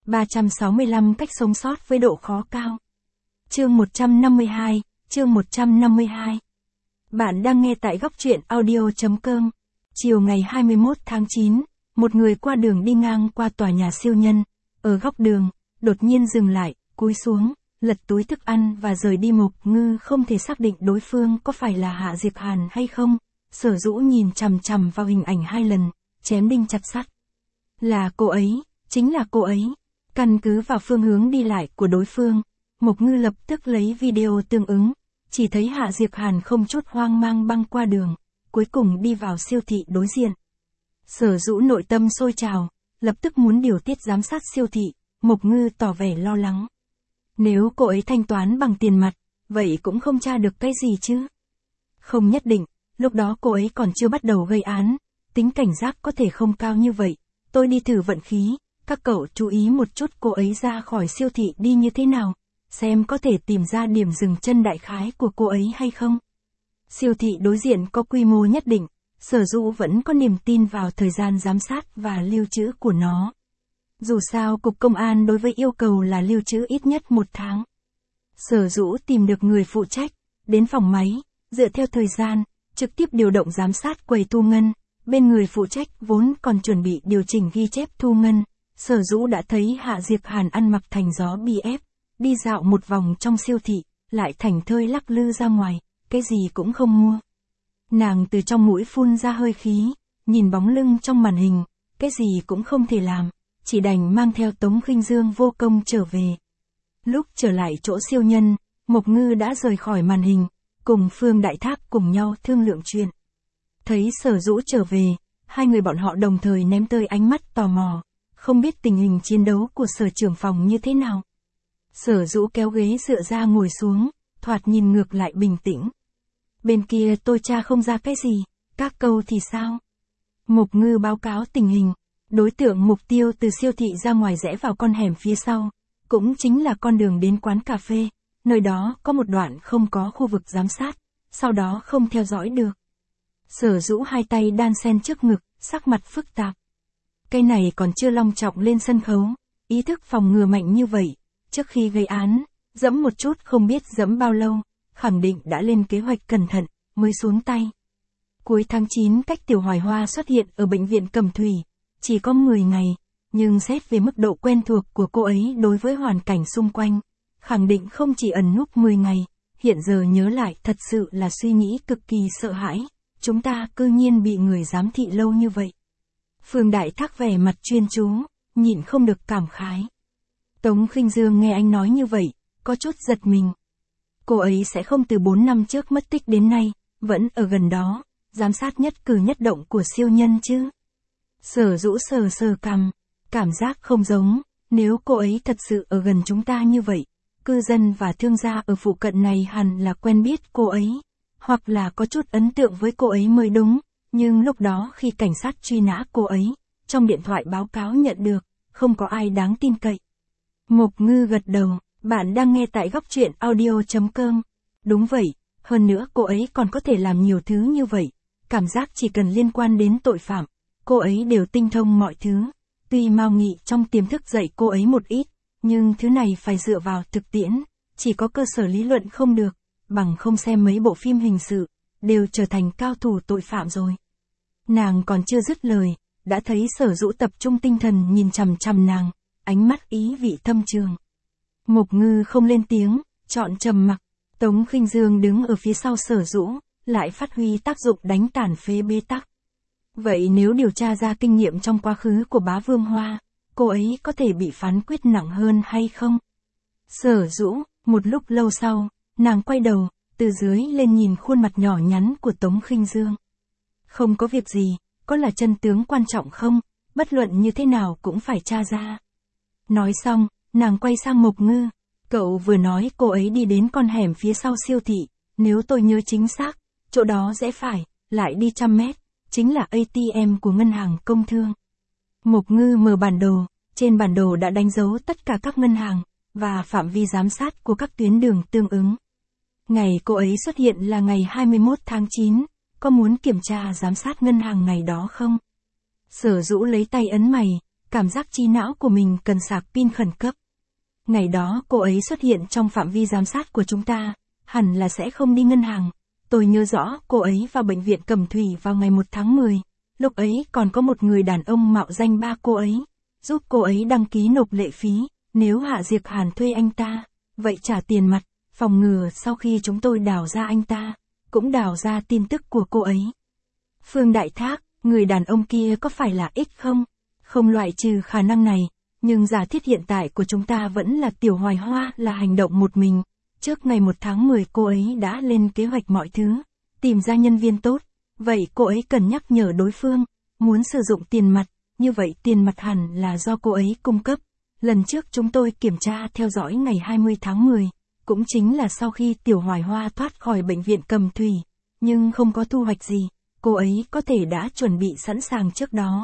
365 cách sống sót với độ khó cao. Chương 152, chương 152. Bạn đang nghe tại góc truyện audio.com. Chiều ngày 21 tháng 9, một người qua đường đi ngang qua tòa nhà siêu nhân. Ở góc đường, đột nhiên dừng lại, cúi xuống, lật túi thức ăn và rời đi. Mộc Ngư không thể xác định đối phương có phải là Hạ Diệp Hàn hay không. Sở Dũ nhìn chằm chằm vào hình ảnh 2 lần, chém đinh chặt sắt. Là cô ấy, chính là cô ấy. Căn cứ vào phương hướng đi lại của đối phương, Mộc Ngư lập tức lấy video tương ứng, chỉ thấy Hạ Diệp Hàn không chút hoang mang băng qua đường, cuối cùng đi vào siêu thị đối diện. Sở Dũ nội tâm sôi trào, lập tức muốn điều tiết giám sát siêu thị. Mộc Ngư tỏ vẻ lo lắng. Nếu cô ấy thanh toán bằng tiền mặt, vậy cũng không tra được cái gì chứ? Không nhất định, lúc đó cô ấy còn chưa bắt đầu gây án, tính cảnh giác có thể không cao như vậy. Tôi đi thử vận khí, các cậu chú ý một chút cô ấy ra khỏi siêu thị đi như thế nào, xem có thể tìm ra điểm dừng chân đại khái của cô ấy hay không. Siêu thị đối diện có quy mô nhất định, Sở Dũ vẫn có niềm tin vào thời gian giám sát và lưu trữ của nó. Dù sao Cục Công an đối với yêu cầu là lưu trữ ít nhất 1 tháng. Sở Dũ tìm được người phụ trách, đến phòng máy, dựa theo thời gian, trực tiếp điều động giám sát quầy thu ngân. Bên người phụ trách vốn còn chuẩn bị điều chỉnh ghi chép thu ngân, Sở Dũ đã thấy Hạ Diệp Hàn ăn mặc thành gió BF, đi dạo một vòng trong siêu thị, lại thảnh thơi lắc lư ra ngoài, cái gì cũng không mua. Nàng từ trong mũi phun ra hơi khí, nhìn bóng lưng trong màn hình, cái gì cũng không thể làm, chỉ đành mang theo Tống Khinh Dương vô công trở về. Lúc trở lại chỗ siêu nhân, Mộc Ngư đã rời khỏi màn hình, cùng Phương Đại Thác cùng nhau thương lượng chuyện. Thấy Sở Dũ trở về, hai người bọn họ đồng thời ném tới ánh mắt tò mò, không biết tình hình chiến đấu của Sở trưởng phòng như thế nào. Sở Dũ kéo ghế dựa ra ngồi xuống, thoạt nhìn ngược lại bình tĩnh. Bên kia tôi tra không ra cái gì, các câu thì sao? Mộc Ngư báo cáo tình hình, đối tượng mục tiêu từ siêu thị ra ngoài rẽ vào con hẻm phía sau, cũng chính là con đường đến quán cà phê, nơi đó có một đoạn không có khu vực giám sát, sau đó không theo dõi được. Sở Dũ hai tay đan sen trước ngực, sắc mặt phức tạp. Cái này còn chưa long trọng lên sân khấu, ý thức phòng ngừa mạnh như vậy, trước khi gây án, dẫm một chút không biết dẫm bao lâu, khẳng định đã lên kế hoạch cẩn thận, mới xuống tay. Cuối tháng 9 cách Tiểu Hoài Hoa xuất hiện ở bệnh viện Cẩm Thủy, chỉ có 10 ngày, nhưng xét về mức độ quen thuộc của cô ấy đối với hoàn cảnh xung quanh, khẳng định không chỉ ẩn núp 10 ngày, hiện giờ nhớ lại thật sự là suy nghĩ cực kỳ sợ hãi. Chúng ta cư nhiên bị người giám thị lâu như vậy. Phương Đại Thác vẻ mặt chuyên chú, nhịn không được cảm khái. Tống Khinh Dương nghe anh nói như vậy, có chút giật mình. Cô ấy sẽ không từ 4 năm trước mất tích đến nay, vẫn ở gần đó, giám sát nhất cử nhất động của siêu nhân chứ. Sở Dũ sờ sờ cằm, cảm giác không giống, nếu cô ấy thật sự ở gần chúng ta như vậy, cư dân và thương gia ở phụ cận này hẳn là quen biết cô ấy. Hoặc là có chút ấn tượng với cô ấy mới đúng, nhưng lúc đó khi cảnh sát truy nã cô ấy, trong điện thoại báo cáo nhận được, không có ai đáng tin cậy. Mộc Ngư gật đầu, bạn đang nghe tại góc truyện audio.com. Đúng vậy, hơn nữa cô ấy còn có thể làm nhiều thứ như vậy, cảm giác chỉ cần liên quan đến tội phạm, cô ấy đều tinh thông mọi thứ. Tuy Mao Nghị trong tiềm thức dạy cô ấy một ít, nhưng thứ này phải dựa vào thực tiễn, chỉ có cơ sở lý luận không được. Bằng không xem mấy bộ phim hình sự, đều trở thành cao thủ tội phạm rồi. Nàng còn chưa dứt lời, đã thấy Sở Dũ tập trung tinh thần nhìn chằm chằm nàng, ánh mắt ý vị thâm trường. Mộc Ngư không lên tiếng, chọn trầm mặc. Tống Khinh Dương đứng ở phía sau Sở Dũ, lại phát huy tác dụng đánh tàn phế bế tắc. Vậy nếu điều tra ra kinh nghiệm trong quá khứ của Bá Vương Hoa, cô ấy có thể bị phán quyết nặng hơn hay không? Sở Dũ, một lúc lâu sau, nàng quay đầu, từ dưới lên nhìn khuôn mặt nhỏ nhắn của Tống Khinh Dương. Không có việc gì, có là chân tướng quan trọng không, bất luận như thế nào cũng phải tra ra. Nói xong, nàng quay sang Mộc Ngư, cậu vừa nói cô ấy đi đến con hẻm phía sau siêu thị, nếu tôi nhớ chính xác, chỗ đó rẽ phải, lại đi 100 mét, chính là ATM của ngân hàng công thương. Mộc Ngư mở bản đồ, trên bản đồ đã đánh dấu tất cả các ngân hàng, và phạm vi giám sát của các tuyến đường tương ứng. Ngày cô ấy xuất hiện là ngày 21 tháng 9, có muốn kiểm tra giám sát ngân hàng ngày đó không? Sở Dũ lấy tay ấn mày, cảm giác trí não của mình cần sạc pin khẩn cấp. Ngày đó cô ấy xuất hiện trong phạm vi giám sát của chúng ta, hẳn là sẽ không đi ngân hàng. Tôi nhớ rõ cô ấy vào bệnh viện Cẩm Thủy vào ngày 1 tháng 10, lúc ấy còn có một người đàn ông mạo danh ba cô ấy, giúp cô ấy đăng ký nộp lệ phí, nếu Hạ Diệc Hàn thuê anh ta, vậy trả tiền mặt, phòng ngừa sau khi chúng tôi đào ra anh ta, cũng đào ra tin tức của cô ấy. Phương Đại Thác, người đàn ông kia có phải là X không? Không loại trừ khả năng này, nhưng giả thiết hiện tại của chúng ta vẫn là Tiểu Hoài Hoa là hành động một mình. Trước ngày 1 tháng 10 cô ấy đã lên kế hoạch mọi thứ, tìm ra nhân viên tốt, vậy cô ấy cần nhắc nhở đối phương, muốn sử dụng tiền mặt, như vậy tiền mặt hẳn là do cô ấy cung cấp. Lần trước chúng tôi kiểm tra theo dõi ngày 20 tháng 10, cũng chính là sau khi Tiểu Hoài Hoa thoát khỏi bệnh viện Cẩm Thủy, nhưng không có thu hoạch gì, cô ấy có thể đã chuẩn bị sẵn sàng trước đó.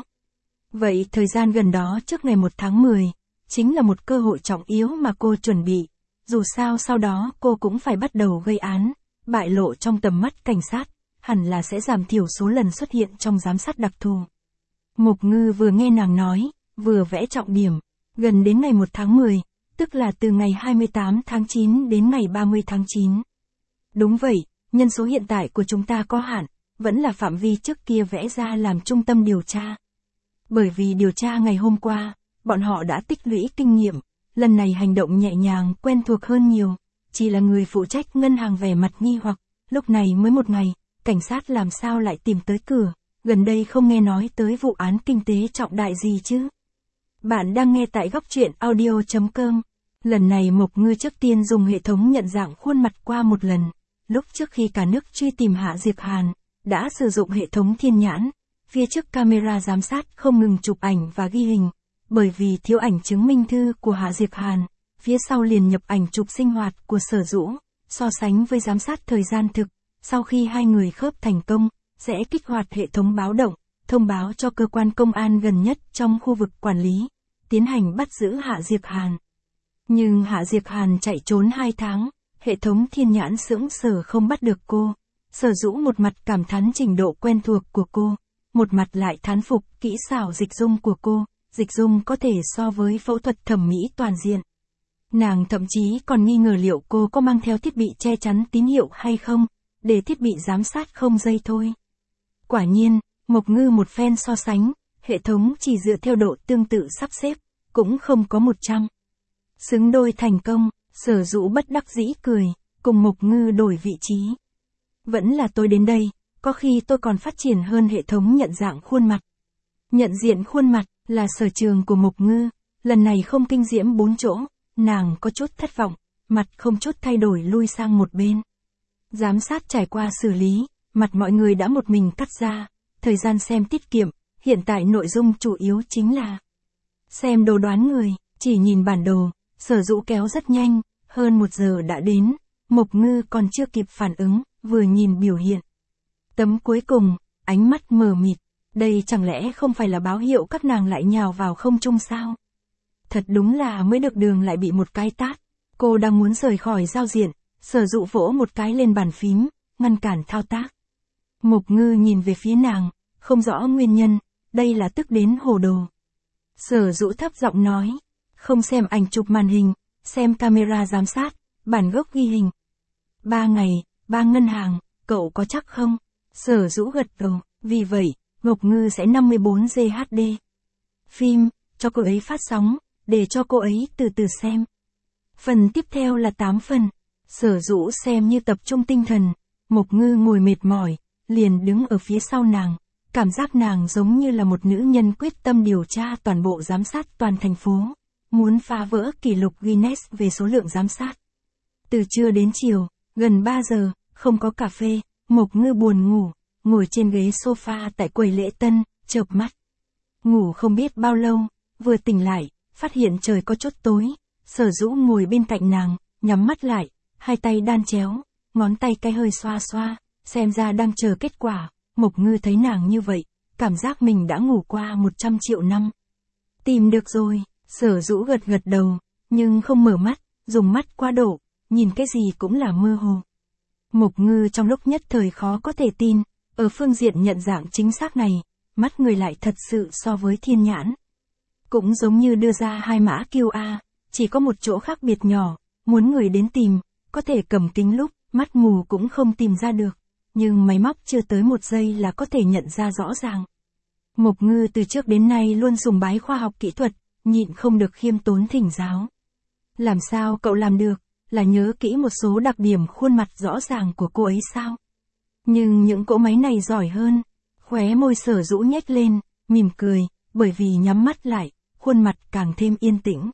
Vậy thời gian gần đó trước ngày 1 tháng 10, chính là một cơ hội trọng yếu mà cô chuẩn bị. Dù sao sau đó cô cũng phải bắt đầu gây án, bại lộ trong tầm mắt cảnh sát, hẳn là sẽ giảm thiểu số lần xuất hiện trong giám sát đặc thù. Mục Ngư vừa nghe nàng nói, vừa vẽ trọng điểm, gần đến ngày 1 tháng 10, tức là từ ngày 28 tháng 9 đến ngày 30 tháng 9. Đúng vậy, nhân số hiện tại của chúng ta có hạn, vẫn là phạm vi trước kia vẽ ra làm trung tâm điều tra. Bởi vì điều tra ngày hôm qua, bọn họ đã tích lũy kinh nghiệm, lần này hành động nhẹ nhàng quen thuộc hơn nhiều, chỉ là người phụ trách ngân hàng vẻ mặt nghi hoặc, lúc này mới một ngày, cảnh sát làm sao lại tìm tới cửa, gần đây không nghe nói tới vụ án kinh tế trọng đại gì chứ. Bạn đang nghe tại góc truyện audio.com. Lần này Mộc Ngư trước tiên dùng hệ thống nhận dạng khuôn mặt qua một lần, lúc trước khi cả nước truy tìm Hạ Diệc Hàn, đã sử dụng hệ thống thiên nhãn, phía trước camera giám sát không ngừng chụp ảnh và ghi hình, bởi vì thiếu ảnh chứng minh thư của Hạ Diệc Hàn, phía sau liền nhập ảnh chụp sinh hoạt của Sở Dũ, so sánh với giám sát thời gian thực, sau khi hai người khớp thành công, sẽ kích hoạt hệ thống báo động, thông báo cho cơ quan công an gần nhất trong khu vực quản lý, tiến hành bắt giữ Hạ Diệc Hàn. Nhưng Hạ Diệc Hàn chạy trốn 2 tháng, hệ thống thiên nhãn sững sờ không bắt được cô. Sở Dũ một mặt cảm thán trình độ quen thuộc của cô, một mặt lại thán phục kỹ xảo dịch dung của cô, dịch dung có thể so với phẫu thuật thẩm mỹ toàn diện. Nàng thậm chí còn nghi ngờ liệu cô có mang theo thiết bị che chắn tín hiệu hay không, để thiết bị giám sát không dây thôi. Quả nhiên, Mộc Ngư một phen so sánh, hệ thống chỉ dựa theo độ tương tự sắp xếp, cũng không có 100. Xứng đôi thành công, Sở Dũ bất đắc dĩ cười, cùng Mộc Ngư đổi vị trí. Vẫn là tôi đến đây, có khi tôi còn phát triển hơn hệ thống nhận dạng khuôn mặt. Nhận diện khuôn mặt là sở trường của Mộc Ngư, lần này không kinh diễm 4 chỗ, nàng có chút thất vọng, mặt không chút thay đổi lui sang một bên. Giám sát trải qua xử lý, mặt mọi người đã một mình cắt ra, thời gian xem tiết kiệm, hiện tại nội dung chủ yếu chính là xem đồ đoán người, chỉ nhìn bản đồ, Sở Dũ kéo rất nhanh, hơn 1 giờ đã đến, Mộc Ngư còn chưa kịp phản ứng, vừa nhìn biểu hiện. Tấm cuối cùng, ánh mắt mờ mịt, đây chẳng lẽ không phải là báo hiệu các nàng lại nhào vào không trung sao? Thật đúng là mới được đường lại bị một cái tát, cô đang muốn rời khỏi giao diện, Sở Dụ vỗ một cái lên bàn phím, ngăn cản thao tác. Mộc Ngư nhìn về phía nàng, không rõ nguyên nhân, đây là tức đến hồ đồ. Sở Dụ thấp giọng nói, không xem ảnh chụp màn hình, xem camera giám sát, bản gốc ghi hình. 3 ngày, 3 ngân hàng, cậu có chắc không? Sở Dũ gật đầu, vì vậy, Mộc Ngư sẽ 54G HD. Phim, cho cô ấy phát sóng, để cho cô ấy từ từ xem. Phần tiếp theo là 8 phần. Sở Dũ xem như tập trung tinh thần, Mộc Ngư ngồi mệt mỏi, liền đứng ở phía sau nàng, cảm giác nàng giống như là một nữ nhân quyết tâm điều tra toàn bộ giám sát toàn thành phố, muốn phá vỡ kỷ lục Guinness về số lượng giám sát. Từ trưa đến chiều, gần 3 giờ, không có cà phê, Mộc Ngư buồn ngủ, ngồi trên ghế sofa tại quầy lễ tân, chợp mắt. Ngủ không biết bao lâu, vừa tỉnh lại, phát hiện trời có chút tối, Sở Dũ ngồi bên cạnh nàng, nhắm mắt lại, hai tay đan chéo, ngón tay cái hơi xoa xoa, xem ra đang chờ kết quả. Mộc Ngư thấy nàng như vậy, cảm giác mình đã ngủ qua 100 triệu năm. Tìm được rồi, Sở Dũ gật gật đầu, nhưng không mở mắt, dùng mắt quá độ, nhìn cái gì cũng là mơ hồ. Mộc Ngư trong lúc nhất thời khó có thể tin, ở phương diện nhận dạng chính xác này, mắt người lại thật sự so với thiên nhãn. Cũng giống như đưa ra hai mã QR, chỉ có một chỗ khác biệt nhỏ, muốn người đến tìm, có thể cầm kính lúp, mắt mù cũng không tìm ra được, nhưng máy móc chưa tới một giây là có thể nhận ra rõ ràng. Mộc Ngư từ trước đến nay luôn sùng bái khoa học kỹ thuật, nhịn không được khiêm tốn thỉnh giáo. Làm sao cậu làm được, là nhớ kỹ một số đặc điểm khuôn mặt rõ ràng của cô ấy sao? Nhưng những cỗ máy này giỏi hơn. Khóe môi Sở Dũ nhếch lên, mỉm cười, bởi vì nhắm mắt lại, khuôn mặt càng thêm yên tĩnh.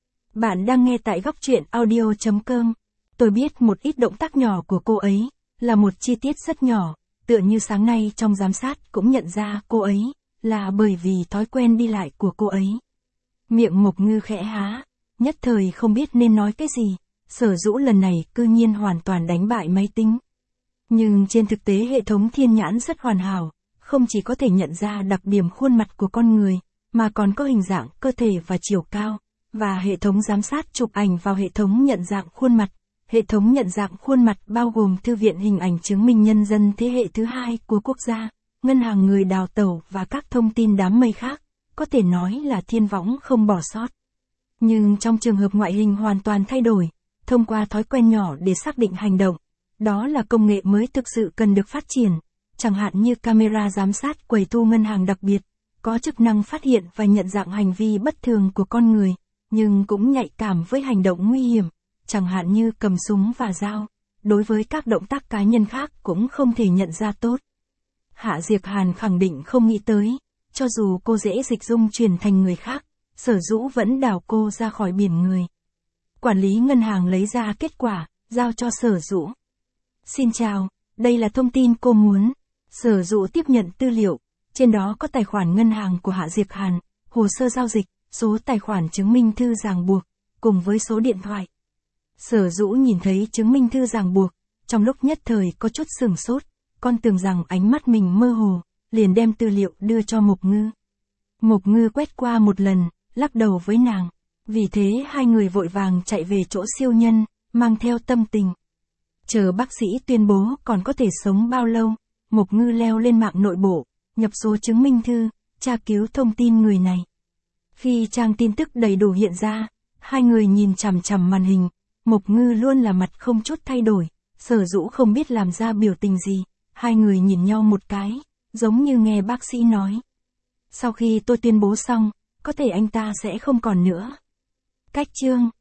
Bạn đang nghe tại góc truyện audio.com. Tôi biết một ít động tác nhỏ của cô ấy, là một chi tiết rất nhỏ, tựa như sáng nay trong giám sát cũng nhận ra cô ấy, là bởi vì thói quen đi lại của cô ấy. Miệng Mộc Ngư khẽ há, nhất thời không biết nên nói cái gì, Sở Dũ lần này cư nhiên hoàn toàn đánh bại máy tính. Nhưng trên thực tế hệ thống thiên nhãn rất hoàn hảo, không chỉ có thể nhận ra đặc điểm khuôn mặt của con người, mà còn có hình dạng cơ thể và chiều cao, và hệ thống giám sát chụp ảnh vào hệ thống nhận dạng khuôn mặt. Hệ thống nhận dạng khuôn mặt bao gồm Thư viện Hình ảnh chứng minh nhân dân thế hệ thứ 2 của quốc gia, ngân hàng người đào tẩu và các thông tin đám mây khác, có thể nói là thiên võng không bỏ sót. Nhưng trong trường hợp ngoại hình hoàn toàn thay đổi, thông qua thói quen nhỏ để xác định hành động, đó là công nghệ mới thực sự cần được phát triển, chẳng hạn như camera giám sát quầy thu ngân hàng đặc biệt, có chức năng phát hiện và nhận dạng hành vi bất thường của con người, nhưng cũng nhạy cảm với hành động nguy hiểm, chẳng hạn như cầm súng và dao, đối với các động tác cá nhân khác cũng không thể nhận ra tốt. Hạ Diệc Hàn khẳng định không nghĩ tới, cho dù cô dễ dịch dung chuyển thành người khác, Sở Dũ vẫn đào cô ra khỏi biển người. Quản lý ngân hàng lấy ra kết quả, giao cho Sở Dũ. Xin chào, đây là thông tin cô muốn. Sở Dũ tiếp nhận tư liệu, trên đó có tài khoản ngân hàng của Hạ Diệc Hàn, hồ sơ giao dịch, số tài khoản chứng minh thư ràng buộc, cùng với số điện thoại. Sở Dũ nhìn thấy chứng minh thư ràng buộc, trong lúc nhất thời có chút sửng sốt, con tưởng rằng ánh mắt mình mơ hồ, liền đem tư liệu đưa cho Mộc Ngư. Mộc Ngư quét qua một lần, lắc đầu với nàng. Vì thế hai người vội vàng chạy về chỗ siêu nhân, mang theo tâm tình. Chờ bác sĩ tuyên bố còn có thể sống bao lâu, Mộc Ngư leo lên mạng nội bộ, nhập số chứng minh thư, tra cứu thông tin người này. Khi trang tin tức đầy đủ hiện ra, hai người nhìn chằm chằm màn hình, Mộc Ngư luôn là mặt không chút thay đổi, Sở Dũ không biết làm ra biểu tình gì, hai người nhìn nhau một cái, giống như nghe bác sĩ nói. Sau khi tôi tuyên bố xong, có thể anh ta sẽ không còn nữa. Cách chương